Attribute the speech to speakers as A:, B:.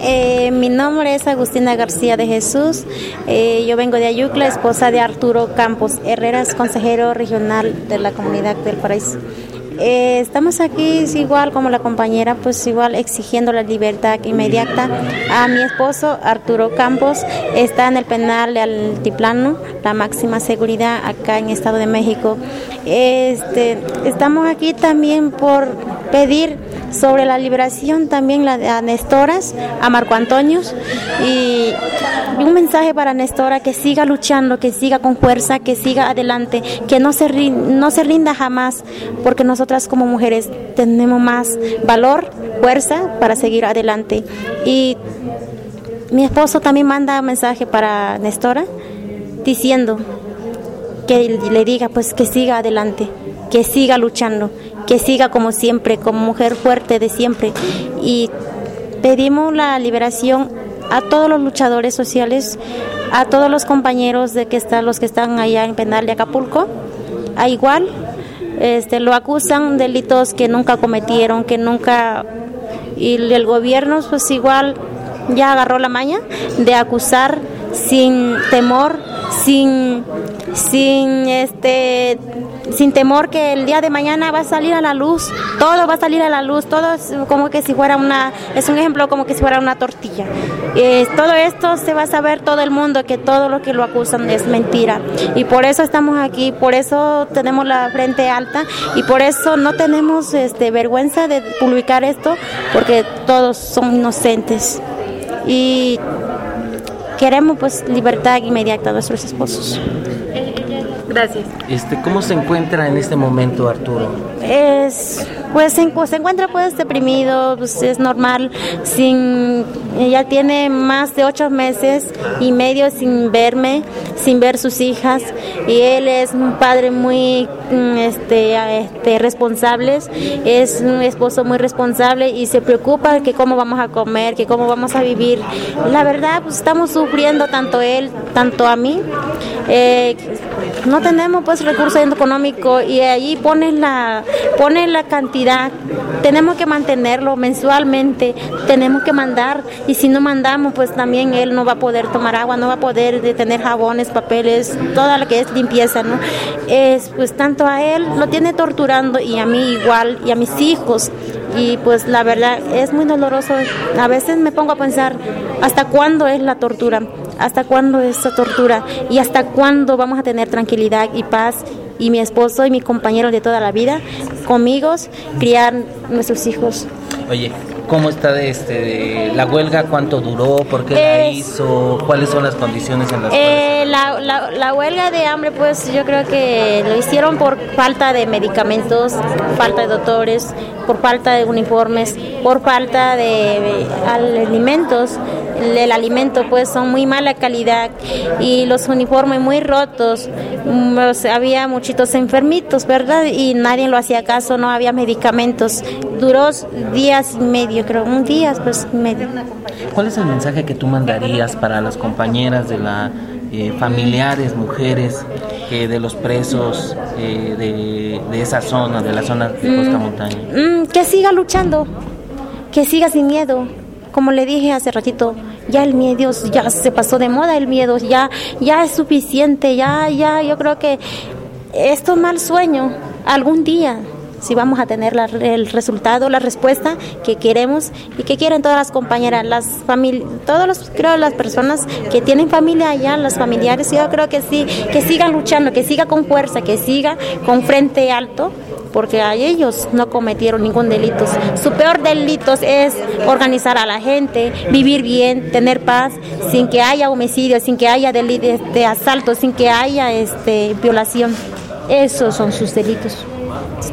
A: Mi nombre es Agustina García de Jesús. Yo vengo de Ayucla, esposa de Arturo Campos Herreras, consejero regional de la comunidad del Paraíso. Estamos aquí igual como la compañera, pues igual exigiendo la libertad inmediata a mi esposo Arturo Campos. Está en el penal de Altiplano, la máxima seguridad acá en Estado de México. Estamos aquí también por pedir sobre la liberación también a Nestoras, a Marco Antonio, y un mensaje para Nestora, que siga luchando, que siga con fuerza, que siga adelante, que no se rinda jamás, porque nosotras como mujeres tenemos más valor, fuerza para seguir adelante. Y mi esposo también manda un mensaje para Nestora diciendo que le diga pues que siga adelante, que siga luchando, que siga como siempre, como mujer fuerte de siempre. Y pedimos la liberación a todos los luchadores sociales, a todos los compañeros los que están allá en penal de Acapulco. A igual, lo acusan de delitos que nunca cometieron, y el gobierno pues igual ya agarró la maña de acusar sin temor, sin temor que el día de mañana va a salir a la luz, todo va a salir a la luz, todo es como que si fuera es un ejemplo como que si fuera una tortilla. Todo esto se va a saber todo el mundo que todo lo que lo acusan es mentira, y por eso estamos aquí, por eso tenemos la frente alta, y por eso no tenemos vergüenza de publicar esto, porque todos son inocentes y queremos pues libertad inmediata a nuestros esposos.
B: Gracias.
C: ¿Cómo se encuentra en este momento Arturo?
A: Se encuentra pues deprimido, pues es normal, ya tiene más de 8 meses y medio sin verme, sin ver sus hijas, y él es un padre muy responsable, es un esposo muy responsable, y se preocupa que cómo vamos a comer, que cómo vamos a vivir. La verdad pues estamos sufriendo tanto él, tanto a mí. No tenemos pues recursos económicos, y allí ponen la cantidad, tenemos que mantenerlo mensualmente, tenemos que mandar, y si no mandamos pues también él no va a poder tomar agua, no va a poder tener jabones, papeles, toda la que es limpieza, ¿no? Pues tanto a él lo tiene torturando, y a mí igual, y a mis hijos, y pues la verdad es muy doloroso. A veces me pongo a pensar, ¿hasta cuándo es la tortura? ¿Hasta cuándo es esa tortura? ¿Y hasta cuándo vamos a tener tranquilidad y paz? Y mi esposo y mi compañero de toda la vida, conmigo, criar nuestros hijos.
C: Oye, ¿cómo está de la huelga? ¿Cuánto duró? ¿Por qué la hizo? ¿Cuáles son las condiciones en las cuales?
A: La huelga de hambre, pues yo creo que lo hicieron por falta de medicamentos, falta de doctores, por falta de uniformes, por falta de alimentos. El alimento pues son muy mala calidad, y los uniformes muy rotos. Había muchitos enfermitos, ¿verdad? Y nadie lo hacía caso, no había medicamentos. Duró días y medio, creo, un día pues medio.
C: ¿Cuál es el mensaje que tú mandarías para las compañeras de familiares, mujeres de los presos de esa zona, de la zona de Costa Montaña?
A: Que siga luchando, que siga sin miedo. Como le dije hace ratito, ya el miedo ya se pasó de moda, el miedo ya es suficiente, ya yo creo que esto es mal sueño. Algún día si vamos a tener el resultado, la respuesta que queremos y que quieren todas las compañeras, las familias, creo las personas que tienen familia allá, los familiares. Yo creo que sí, que sigan luchando, que siga con fuerza, que siga con frente alto, porque a ellos no cometieron ningún delito. Su peor delito es organizar a la gente, vivir bien, tener paz, sin que haya homicidio, sin que haya delitos de asalto, sin que haya violación. Esos son sus delitos.